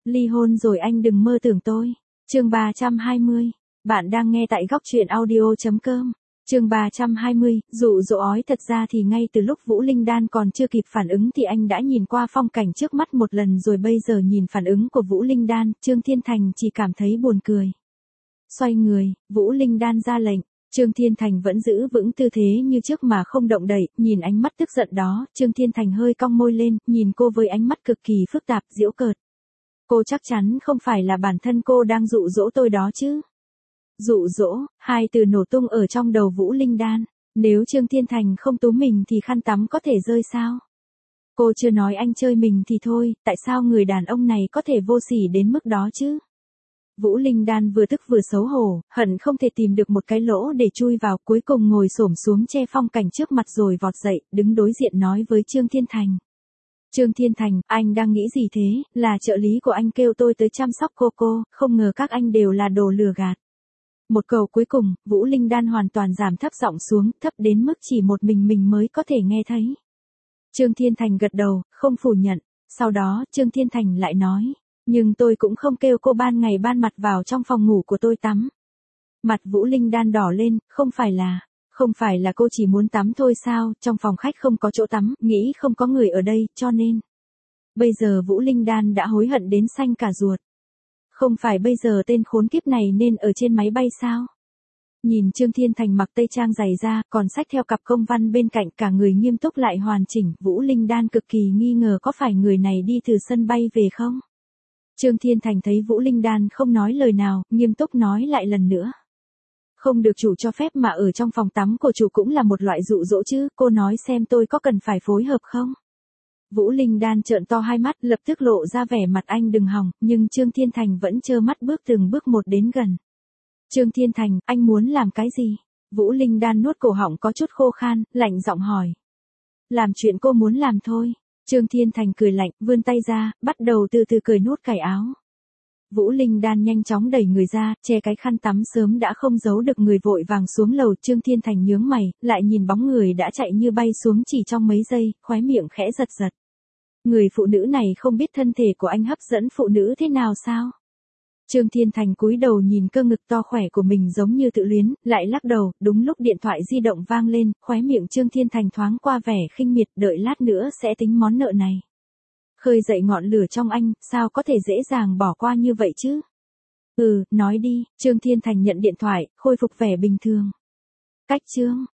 Ly hôn rồi anh đừng mơ tưởng tôi. Chương 320. Bạn đang nghe tại góc truyện audio.com. Chương 320, dụ dỗ ói. Thật ra thì ngay từ lúc Vũ Linh Đan còn chưa kịp phản ứng thì anh đã nhìn qua phong cảnh trước mắt một lần rồi, bây giờ nhìn phản ứng của Vũ Linh Đan, Trương Thiên Thành chỉ cảm thấy buồn cười. Xoay người, Vũ Linh Đan ra lệnh. Trương Thiên Thành vẫn giữ vững tư thế như trước mà không động đậy, nhìn ánh mắt tức giận đó, Trương Thiên Thành hơi cong môi lên, nhìn cô với ánh mắt cực kỳ phức tạp, giễu cợt. Cô chắc chắn không phải là bản thân cô đang dụ dỗ tôi đó chứ? Dụ dỗ, hai từ nổ tung ở trong đầu Vũ Linh Đan. Nếu Trương Thiên Thành không túm mình thì khăn tắm có thể rơi sao? Cô chưa nói anh chơi mình thì thôi, tại sao người đàn ông này có thể vô sỉ đến mức đó chứ? Vũ Linh Đan vừa tức vừa xấu hổ, hận không thể tìm được một cái lỗ để chui vào, cuối cùng ngồi xổm xuống che phong cảnh trước mặt rồi vọt dậy, đứng đối diện nói với Trương Thiên Thành. Trương Thiên Thành, anh đang nghĩ gì thế? Là trợ lý của anh kêu tôi tới chăm sóc cô, không ngờ các anh đều là đồ lừa gạt. Một câu cuối cùng, Vũ Linh Đan hoàn toàn giảm thấp giọng xuống, thấp đến mức chỉ một mình mới có thể nghe thấy. Trương Thiên Thành gật đầu, không phủ nhận. Sau đó, Trương Thiên Thành lại nói, nhưng tôi cũng không kêu cô ban ngày ban mặt vào trong phòng ngủ của tôi tắm. Mặt Vũ Linh Đan đỏ lên, không phải là cô chỉ muốn tắm thôi sao, trong phòng khách không có chỗ tắm, nghĩ không có người ở đây, cho nên. Bây giờ Vũ Linh Đan đã hối hận đến xanh cả ruột. Không phải bây giờ tên khốn kiếp này nên ở trên máy bay sao? Nhìn Trương Thiên Thành mặc tây trang dày da, còn xách theo cặp công văn bên cạnh, cả người nghiêm túc lại hoàn chỉnh, Vũ Linh Đan cực kỳ nghi ngờ có phải người này đi từ sân bay về không? Trương Thiên Thành thấy Vũ Linh Đan không nói lời nào, nghiêm túc nói lại lần nữa. Không được chủ cho phép mà ở trong phòng tắm của chủ cũng là một loại dụ dỗ chứ, cô nói xem tôi có cần phải phối hợp không? Vũ Linh Đan trợn to hai mắt, lập tức lộ ra vẻ mặt anh đừng hòng, nhưng Trương Thiên Thành vẫn trơ mắt bước từng bước một đến gần. Trương Thiên Thành, anh muốn làm cái gì? Vũ Linh Đan nuốt cổ họng có chút khô khan, lạnh giọng hỏi. Làm chuyện cô muốn làm thôi. Trương Thiên Thành cười lạnh, vươn tay ra, bắt đầu từ từ cởi nút cài áo. Vũ Linh Đan nhanh chóng đẩy người ra, che cái khăn tắm sớm đã không giấu được người, vội vàng xuống lầu. Trương Thiên Thành nhướng mày, lại nhìn bóng người đã chạy như bay xuống chỉ trong mấy giây, khóe miệng khẽ giật giật. Người phụ nữ này không biết thân thể của anh hấp dẫn phụ nữ thế nào sao? Trương Thiên Thành cúi đầu nhìn cơ ngực to khỏe của mình giống như tự luyến, lại lắc đầu, đúng lúc điện thoại di động vang lên, khóe miệng Trương Thiên Thành thoáng qua vẻ khinh miệt, đợi lát nữa sẽ tính món nợ này. Khơi dậy ngọn lửa trong anh, sao có thể dễ dàng bỏ qua như vậy chứ? Nói đi. Trương Thiên Thành nhận điện thoại, khôi phục vẻ bình thường. Cách Trương